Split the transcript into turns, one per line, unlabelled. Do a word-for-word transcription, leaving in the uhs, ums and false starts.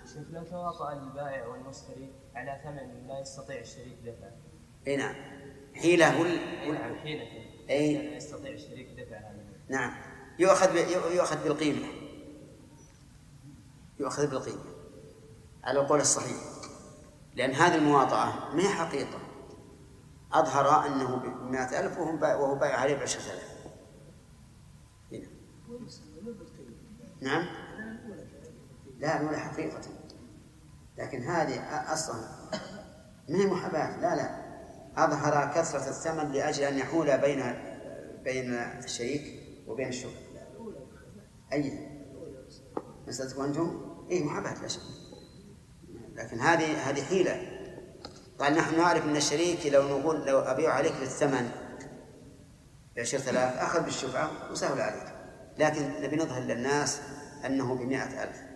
شوف لو تواطأ البائع والمشتري على ثمن لا يستطيع الشريك دفعه.
اي نعم، حيلة وال...
اي نعم حيلة
اي
لا يستطيع الشريك دفع هذا.
نعم، يؤخذ ب... يؤخذ بالقيمة، يؤخذ بالقيمة على القول الصحيح، لأن هذه المواطأة ما هي حقيقة، أظهر أنه بمئة ألف وهو بايع عليه بعشرة آلاف. نعم، لا ولا حقيقة، لكن هذه أصلا ما هي محاباة، لا لا، أظهر كثرة الثمن لأجل أن يحول بين بين الشريك وبين الشركاء. أي مسألة أنتم إيه محاباة لا شك، لكن هذه هذه حيلة. قال نحن نعرف أن الشريك لو نقول لو أبيع عليك بالثمن بعشرة آلاف أخذ بالشفعة وسهل عليك، لكن نبي نظهر للناس أنه بمئة ألف.